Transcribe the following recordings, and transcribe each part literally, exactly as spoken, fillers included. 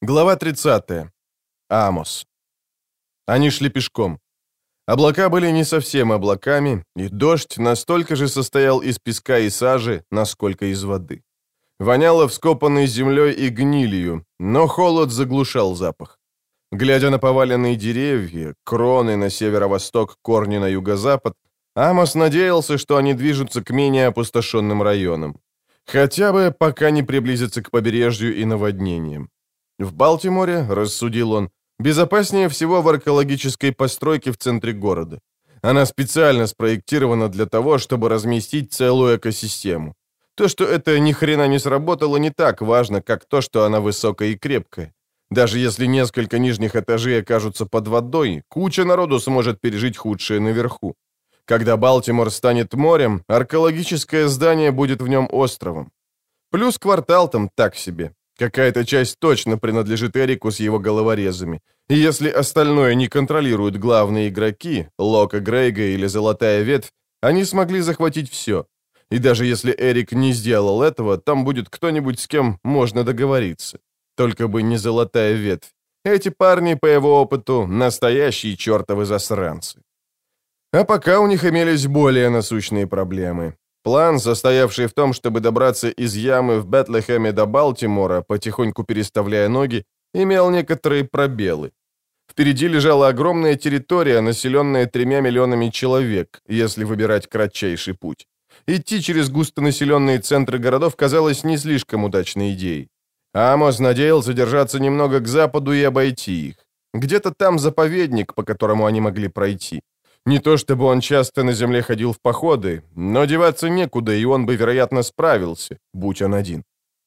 Глава тридцатая. Амос. Они шли пешком. Облака были не совсем облаками, и дождь настолько же состоял из песка и сажи, насколько из воды. Воняло вскопанной землей и гнилью, но холод заглушал запах. Глядя на поваленные деревья, кроны на северо-восток, корни на юго-запад, Амос надеялся, что они движутся к менее опустошенным районам. Хотя бы пока не приблизятся к побережью и наводнениям. В Балтиморе, рассудил он, безопаснее всего в археологической постройке в центре города. Она специально спроектирована для того, чтобы разместить целую экосистему. То, что это ни хрена не сработало, не так важно, как то, что она высокая и крепкая. Даже если несколько нижних этажей окажутся под водой, куча народу сможет пережить худшее наверху. Когда Балтимор станет морем, археологическое здание будет в нем островом. Плюс квартал там так себе. Какая-то часть точно принадлежит Эрику с его головорезами. И если остальное не контролируют главные игроки, Лока Грейга или Золотая Ветвь, они смогли захватить все. И даже если Эрик не сделал этого, там будет кто-нибудь, с кем можно договориться. Только бы не Золотая Ветвь. Эти парни, по его опыту, настоящие чертовы засранцы. А пока у них имелись более насущные проблемы. План, состоявший в том, чтобы добраться из ямы в Бетлехеме до Балтимора, потихоньку переставляя ноги, имел некоторые пробелы. Впереди лежала огромная территория, населенная тремя миллионами человек, если выбирать кратчайший путь. Идти через густонаселенные центры городов казалось не слишком удачной идеей. Амос надеялся держаться немного к западу и обойти их. Где-то там заповедник, по которому они могли пройти. Не то чтобы он часто на земле ходил в походы, но деваться некуда, и он бы, вероятно, справился, будь он один.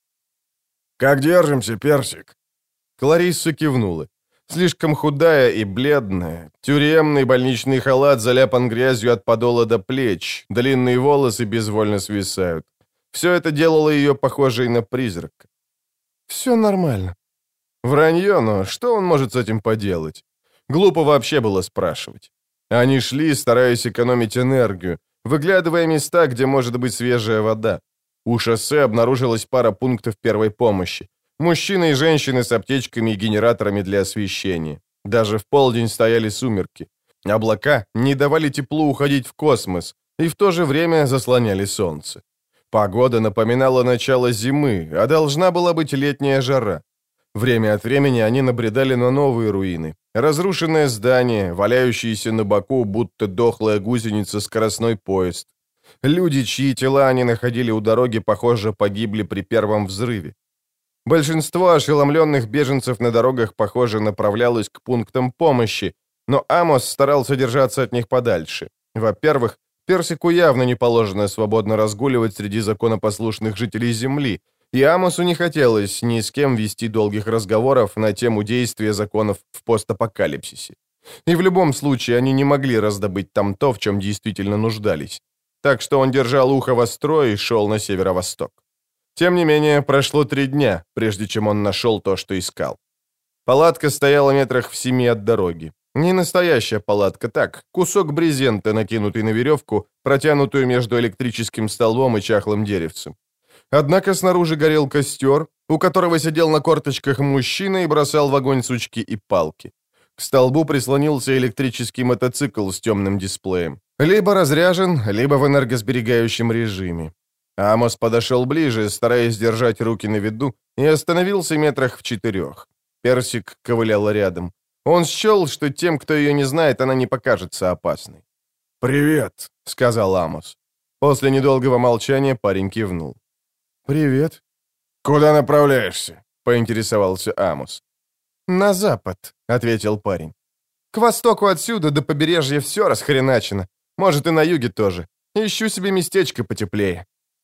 «Как держимся, Персик?» Кларисса кивнула. Слишком худая и бледная. Тюремный больничный халат заляпан грязью от подола до плеч, длинные волосы безвольно свисают. Все это делало ее похожей на призрака. «Все нормально». Вранье, но что он может с этим поделать? Глупо вообще было спрашивать. Они шли, стараясь экономить энергию, выглядывая места, где может быть свежая вода. У шоссе обнаружилась пара пунктов первой помощи. Мужчины и женщины с аптечками и генераторами для освещения. Даже в полдень стояли сумерки. Облака не давали теплу уходить в космос и в то же время заслоняли солнце. Погода напоминала начало зимы, а должна была быть летняя жара. Время от времени они набредали на новые руины. Разрушенное здание, валяющееся на боку, будто дохлая гусеница, скоростной поезд. Люди, чьи тела они находили у дороги, похоже, погибли при первом взрыве. Большинство ошеломленных беженцев на дорогах, похоже, направлялось к пунктам помощи, но Амос старался держаться от них подальше. Во-первых, Персику явно не положено свободно разгуливать среди законопослушных жителей Земли, и Амосу не хотелось ни с кем вести долгих разговоров на тему действия законов в постапокалипсисе. И в любом случае они не могли раздобыть там то, в чем действительно нуждались. Так что он держал ухо востро и шел на северо-восток. Тем не менее, прошло три дня, прежде чем он нашел то, что искал. Палатка стояла метрах в семи от дороги. Не настоящая палатка, так, кусок брезента, накинутый на веревку, протянутую между электрическим столбом и чахлым деревцем. Однако снаружи горел костер, у которого сидел на корточках мужчина и бросал в огонь сучки и палки. К столбу прислонился электрический мотоцикл с темным дисплеем. Либо разряжен, либо в энергосберегающем режиме. Амос подошел ближе, стараясь держать руки на виду, и остановился метрах в четырех. Персик ковыляла рядом. Он счел, что тем, кто ее не знает, она не покажется опасной. «Привет», — сказал Амос. После недолгого молчания парень кивнул. «Привет». «Куда направляешься?» — поинтересовался Амос. «На запад», — ответил парень. «К востоку отсюда до побережья все расхреначено. Может, и на юге тоже. Ищу себе местечко потеплее».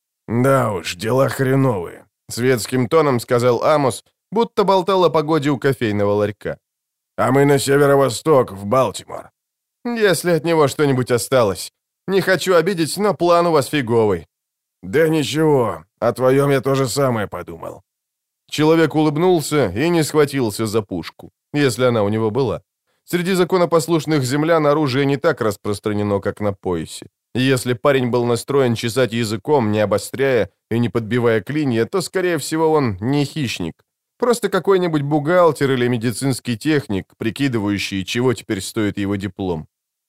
«Да уж, дела хреновые», — светским тоном сказал Амос, будто болтал о погоде у кофейного ларька. «А мы на северо-восток, в Балтимор». «Если от него что-нибудь осталось. Не хочу обидеть, но план у вас фиговый». «Да ничего, о твоем я то же самое подумал». Человек улыбнулся и не схватился за пушку, если она у него была. Среди законопослушных землян оружие не так распространено, как на поясе. Если парень был настроен чесать языком, не обостряя и не подбивая клинья, то, скорее всего, он не хищник. Просто какой-нибудь бухгалтер или медицинский техник, прикидывающий, чего теперь стоит его диплом.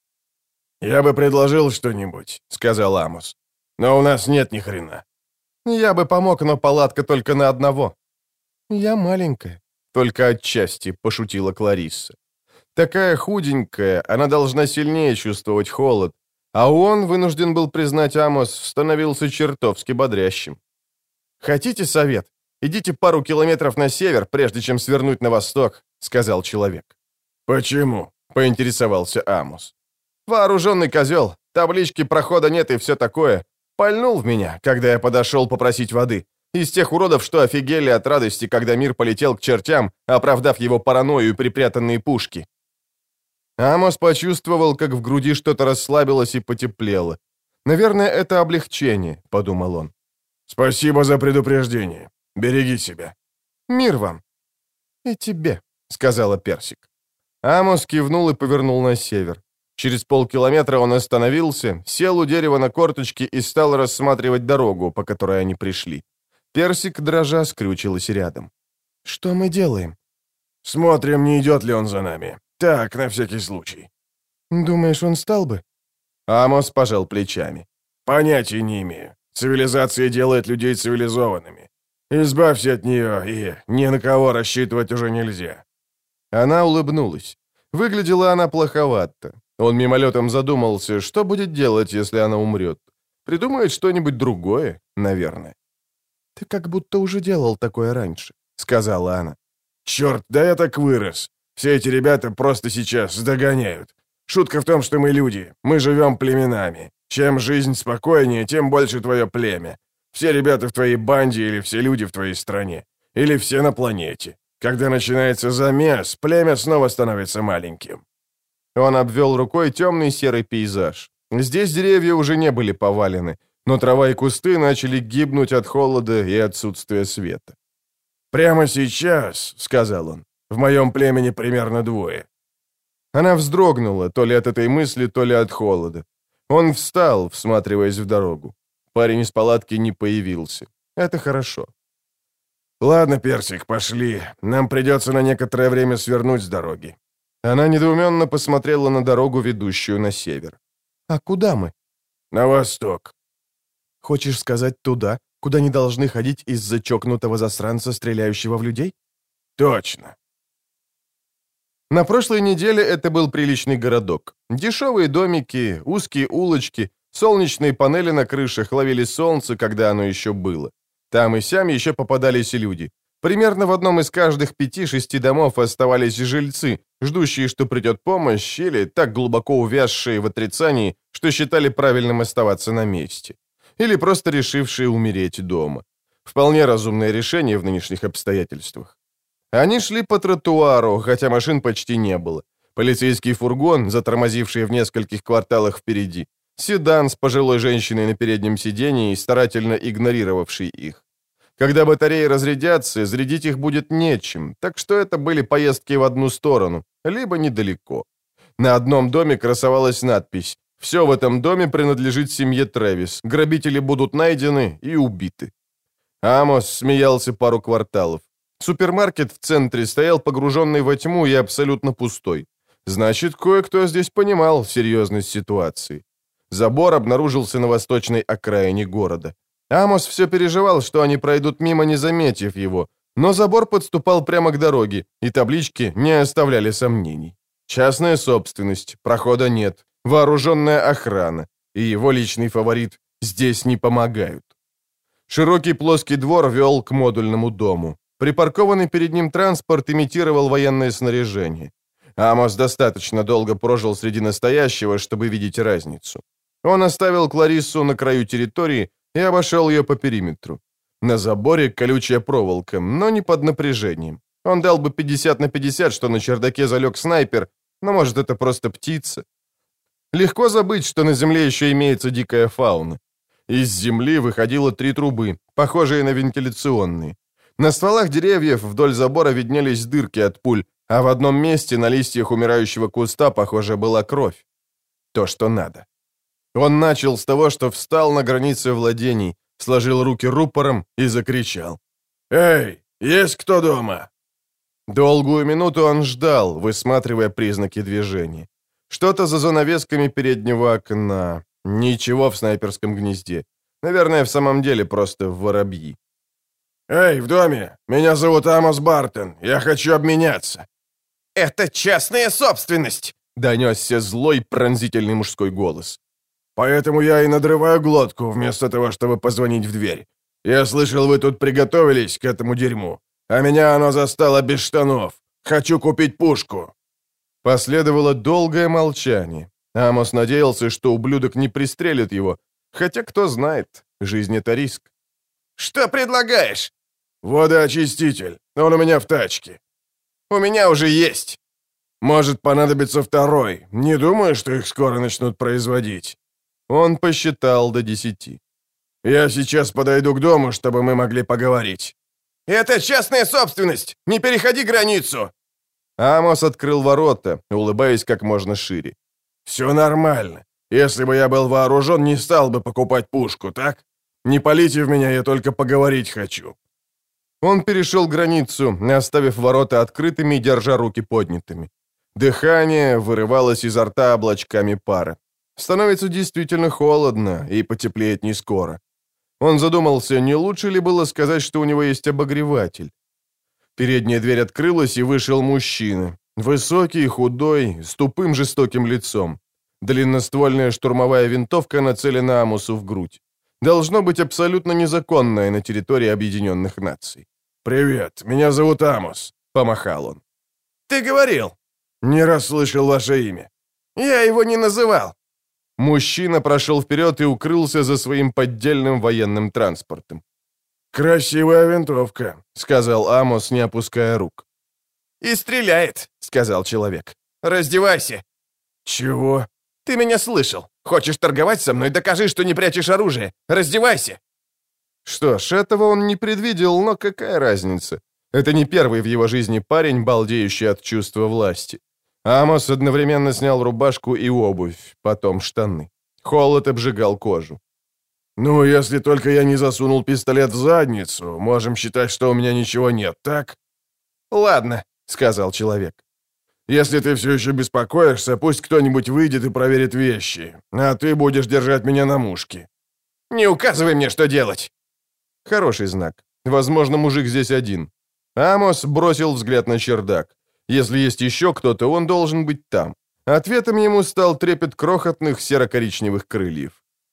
«Я бы предложил что-нибудь», — сказал Амос. «Но у нас нет ни хрена». «Я бы помог, но палатка только на одного». «Я маленькая», — только отчасти пошутила Кларисса. Такая худенькая, она должна сильнее чувствовать холод, а он, вынужден был признать Амос, становился чертовски бодрящим. «Хотите совет? Идите пару километров на север, прежде чем свернуть на восток», — сказал человек. «Почему?» — поинтересовался Амос. «Вооруженный козел, таблички прохода нет и все такое. Пальнул в меня, когда я подошел попросить воды. Из тех уродов, что офигели от радости, когда мир полетел к чертям, оправдав его паранойю и припрятанные пушки». Амос почувствовал, как в груди что-то расслабилось и потеплело. «Наверное, это облегчение», — подумал он. «Спасибо за предупреждение. Береги себя». «Мир вам». «И тебе», — сказала Персик. Амос кивнул и повернул на север. Через полкилометра он остановился, сел у дерева на корточки и стал рассматривать дорогу, по которой они пришли. Персик, дрожа, скрючилась рядом. «Что мы делаем?» «Смотрим, не идет ли он за нами. Так, на всякий случай». «Думаешь, он стал бы?» Амос пожал плечами. «Понятия не имею. Цивилизация делает людей цивилизованными. Избавься от нее, и ни на кого рассчитывать уже нельзя». Она улыбнулась. Выглядела она плоховато. Он мимолетом задумался, что будет делать, если она умрет. Придумает что-нибудь другое, наверное. «Ты как будто уже делал такое раньше», — сказала она. «Черт, да я так вырос. Все эти ребята просто сейчас догоняют. Шутка в том, что мы люди, мы живем племенами. Чем жизнь спокойнее, тем больше твое племя. Все ребята в твоей банде или все люди в твоей стране. Или все на планете. Когда начинается замес, племя снова становится маленьким». Он обвел рукой темный серый пейзаж. Здесь деревья уже не были повалены, но трава и кусты начали гибнуть от холода и отсутствия света. «Прямо сейчас», — сказал он, — «в моем племени примерно двое». Она вздрогнула, то ли от этой мысли, то ли от холода. Он встал, всматриваясь в дорогу. Парень из палатки не появился. Это хорошо. «Ладно, Персик, пошли. Нам придется на некоторое время свернуть с дороги». Она недоуменно посмотрела на дорогу, ведущую на север. «А куда мы?» «На восток». «Хочешь сказать туда, куда не должны ходить из-за чокнутого засранца, стреляющего в людей?» «Точно». На прошлой неделе это был приличный городок. Дешевые домики, узкие улочки, солнечные панели на крышах ловили солнце, когда оно еще было. Там и сям еще попадались и люди. Примерно в одном из каждых пяти-шести домов оставались жильцы, ждущие, что придет помощь, или так глубоко увязшие в отрицании, что считали правильным оставаться на месте. Или просто решившие умереть дома. Вполне разумное решение в нынешних обстоятельствах. Они шли по тротуару, хотя машин почти не было. Полицейский фургон, затормозивший в нескольких кварталах впереди. Седан с пожилой женщиной на переднем сидении, старательно игнорировавший их. Когда батареи разрядятся, зарядить их будет нечем, так что это были поездки в одну сторону, либо недалеко. На одном доме красовалась надпись «Все в этом доме принадлежит семье Трэвис, грабители будут найдены и убиты». Амос смеялся пару кварталов. Супермаркет в центре стоял погруженный во тьму и абсолютно пустой. Значит, кое-кто здесь понимал серьезность ситуации. Забор обнаружился на восточной окраине города. Амос все переживал, что они пройдут мимо, не заметив его, но забор подступал прямо к дороге, и таблички не оставляли сомнений. Частная собственность, прохода нет, вооруженная охрана, и его личный фаворит «Здесь не помогают». Широкий плоский двор вел к модульному дому. Припаркованный перед ним транспорт имитировал военное снаряжение. Амос достаточно долго прожил среди настоящего, чтобы видеть разницу. Он оставил Клариссу на краю территории и обошел ее по периметру. На заборе колючая проволока, но не под напряжением. Он дал бы пятьдесят на пятьдесят, что на чердаке залег снайпер, но, может, это просто птица. Легко забыть, что на земле еще имеется дикая фауна. Из земли выходило три трубы, похожие на вентиляционные. На стволах деревьев вдоль забора виднелись дырки от пуль, а в одном месте на листьях умирающего куста, похоже, была кровь. То, что надо. Он начал с того, что встал на границе владений, сложил руки рупором и закричал. «Эй, Есть кто дома?» Долгую минуту он ждал, высматривая признаки движения. Что-то за занавесками переднего окна. Ничего в снайперском гнезде. Наверное, в самом деле просто воробьи. «Эй, в доме! Меня зовут Амос Бартон. Я хочу обменяться». «Это частная собственность!» — донесся злой пронзительный мужской голос. «Поэтому я и надрываю глотку, вместо того, чтобы позвонить в дверь. Я слышал, вы тут приготовились к этому дерьму, а меня оно застало без штанов. Хочу купить пушку». Последовало долгое молчание. Амос надеялся, что ублюдок не пристрелит его, хотя, кто знает, жизнь — это риск. «Что предлагаешь?» «Водоочиститель. Он у меня в тачке». «У меня уже есть». «Может понадобиться второй. Не думаю, что их скоро начнут производить». Он посчитал до десяти. «Я сейчас подойду к дому, чтобы мы могли поговорить». «Это частная собственность! Не переходи границу!» Амос открыл ворота, улыбаясь как можно шире. «Все нормально. Если бы я был вооружен, не стал бы покупать пушку, так? Не палите в меня, я только поговорить хочу». Он перешел границу, оставив ворота открытыми и держа руки поднятыми. Дыхание вырывалось изо рта облачками пара. Становится действительно холодно, и потеплеет не скоро. Он задумался, не лучше ли было сказать, что у него есть обогреватель. Передняя дверь открылась, и вышел мужчина. Высокий, худой, с тупым жестоким лицом. Длинноствольная штурмовая винтовка нацелена Амосу в грудь. Должно быть абсолютно незаконная на территории Объединенных Наций. «Привет, меня зовут Амос», — помахал он. «Ты говорил?» «Не расслышал ваше имя». «Я его не называл». Мужчина прошел вперед и укрылся за своим поддельным военным транспортом. «Красивая винтовка», — сказал Амос, не опуская рук. «И стреляет», — сказал человек. «Раздевайся». «Чего?» «Ты меня слышал. Хочешь торговать со мной? Докажи, что не прячешь оружие. Раздевайся». Что ж, этого он не предвидел, но какая разница? Это не первый в его жизни парень, балдеющий от чувства власти. Амос одновременно снял рубашку и обувь, потом штаны. Холод обжигал кожу. «Ну, если только я не засунул пистолет в задницу, можем считать, что у меня ничего нет, так?» «Ладно», — сказал человек. «Если ты все еще беспокоишься, пусть кто-нибудь выйдет и проверит вещи, а ты будешь держать меня на мушке». «Не указывай мне, что делать!» Хороший знак. Возможно, мужик здесь один. Амос бросил взгляд на чердак. Если есть еще кто-то, он должен быть там. Ответом ему стал трепет крохотных серо-коричневых крыльев.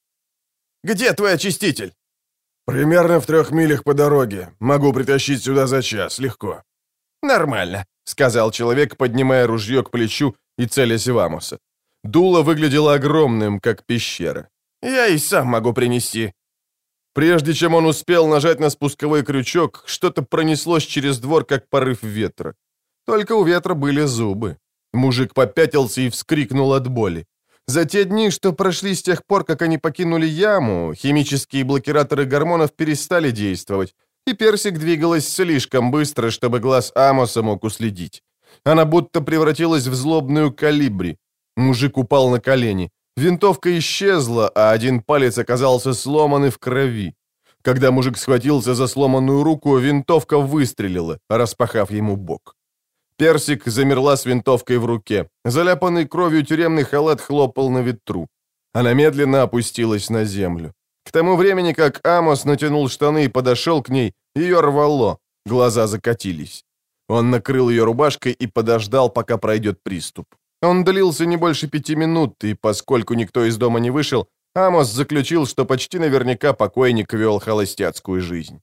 «Где твой очиститель?» «Примерно в трех милях по дороге. Могу притащить сюда за час, легко». «Нормально», — сказал человек, поднимая ружье к плечу и целясь в Амоса. Дуло выглядело огромным, как пещера. «Я и сам могу принести». Прежде чем он успел нажать на спусковой крючок, что-то пронеслось через двор, как порыв ветра. Только у ветра были зубы. Мужик попятился и вскрикнул от боли. За те дни, что прошли с тех пор, как они покинули яму, химические блокираторы гормонов перестали действовать, и Персик двигалась слишком быстро, чтобы глаз Амоса мог уследить. Она будто превратилась в злобную калибри. Мужик упал на колени. Винтовка исчезла, а один палец оказался сломан и в крови. Когда мужик схватился за сломанную руку, винтовка выстрелила, распахав ему бок. Персик замерла с винтовкой в руке. Заляпанный кровью тюремный халат хлопал на ветру. Она медленно опустилась на землю. К тому времени, как Амос натянул штаны и подошел к ней, ее рвало, глаза закатились. Он накрыл ее рубашкой и подождал, пока пройдет приступ. Он длился не больше пяти минут, и поскольку никто из дома не вышел, Амос заключил, что почти наверняка покойник вел холостяцкую жизнь.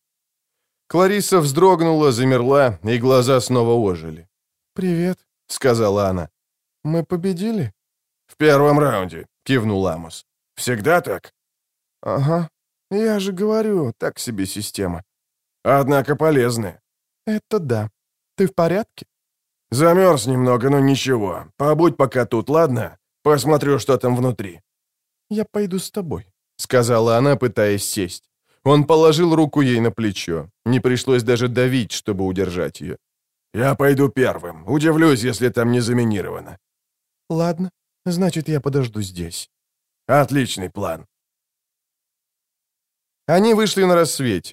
Клариса вздрогнула, замерла, и глаза снова ожили. «Привет», — сказала она. «Мы победили?» «В первом раунде», — кивнул Амос. «Всегда так?» «Ага. Я же говорю, так себе система». «Однако полезная». «Это да. Ты в порядке?» «Замерз немного, но ничего. Побудь пока тут, ладно? Посмотрю, что там внутри». «Я пойду с тобой», — сказала она, пытаясь сесть. Он положил руку ей на плечо. Не пришлось даже давить, чтобы удержать ее. «Я пойду первым. Удивлюсь, если там не заминировано». «Ладно. Значит, я подожду здесь». «Отличный план». Они вышли на рассвете.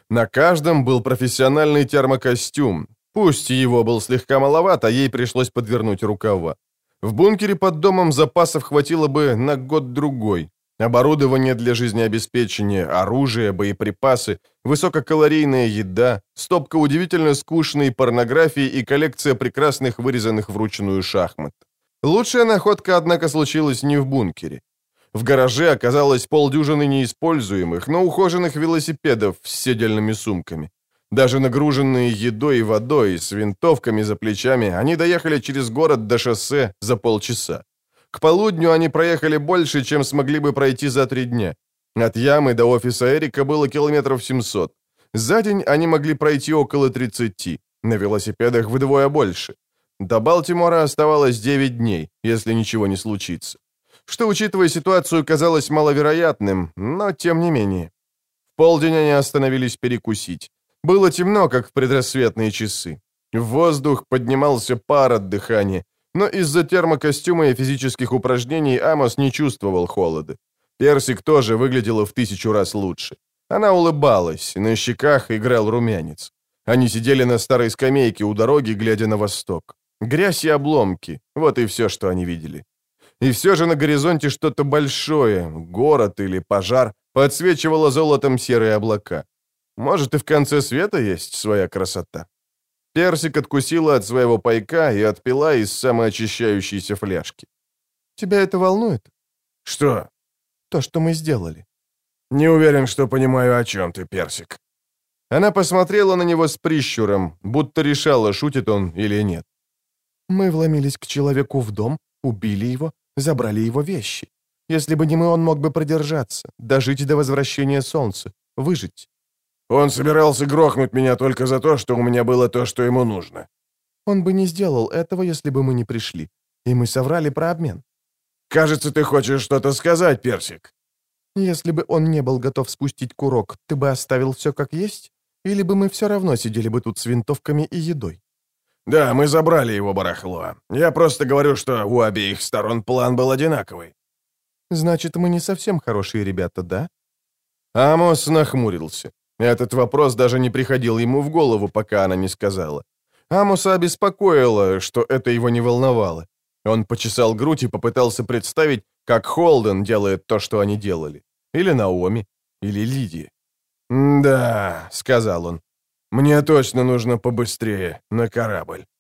На каждом был профессиональный термокостюм. Пусть его был слегка маловат, а ей пришлось подвернуть рукава. В бункере под домом запасов хватило бы на год-другой. Оборудование для жизнеобеспечения, оружие, боеприпасы, высококалорийная еда, стопка удивительно скучной порнографии и коллекция прекрасных вырезанных вручную шахмат. Лучшая находка, однако, случилась не в бункере. В гараже оказалось полдюжины неиспользуемых, но ухоженных велосипедов с седельными сумками. Даже нагруженные едой и водой, с винтовками за плечами, они доехали через город до шоссе за полчаса. К полудню они проехали больше, чем смогли бы пройти за три дня. От ямы до офиса Эрика было километров семьсот. За день они могли пройти около тридцати, на велосипедах вдвое больше. До Балтимора оставалось девять дней, если ничего не случится. Что, учитывая ситуацию, казалось маловероятным, но тем не менее. В полдень они остановились перекусить. Было темно, как в предрассветные часы. В воздух поднимался пар от дыхания, но из-за термокостюма и физических упражнений Амос не чувствовал холода. Персик тоже выглядела в тысячу раз лучше. Она улыбалась, на щеках играл румянец. Они сидели на старой скамейке у дороги, глядя на восток. Грязь и обломки — вот и все, что они видели. И все же на горизонте что-то большое, город или пожар, подсвечивало золотом серые облака. Может, и в конце света есть своя красота. Персик откусила от своего пайка и отпила из самоочищающейся фляжки. «Тебя это волнует?» «Что?» «То, что мы сделали». «Не уверен, что понимаю, о чем ты, Персик». Она посмотрела на него с прищуром, будто решала, шутит он или нет. «Мы вломились к человеку в дом, убили его, забрали его вещи. Если бы не мы, он мог бы продержаться, дожить до возвращения солнца, выжить». «Он собирался грохнуть меня только за то, что у меня было то, что ему нужно». «Он бы не сделал этого, если бы мы не пришли. И мы соврали про обмен». «Кажется, ты хочешь что-то сказать, Персик». «Если бы он не был готов спустить курок, ты бы оставил все как есть? Или бы мы все равно сидели бы тут с винтовками и едой?» «Да, мы забрали его барахло. Я просто говорю, что у обеих сторон план был одинаковый». «Значит, мы не совсем хорошие ребята, да?» Амос нахмурился. Этот вопрос даже не приходил ему в голову, пока она не сказала. Амоса обеспокоило, что это его не волновало. Он почесал грудь и попытался представить, как Холден делает то, что они делали. Или Наоми, или Лидия. «Да», — сказал он, — «мне точно нужно побыстрее на корабль».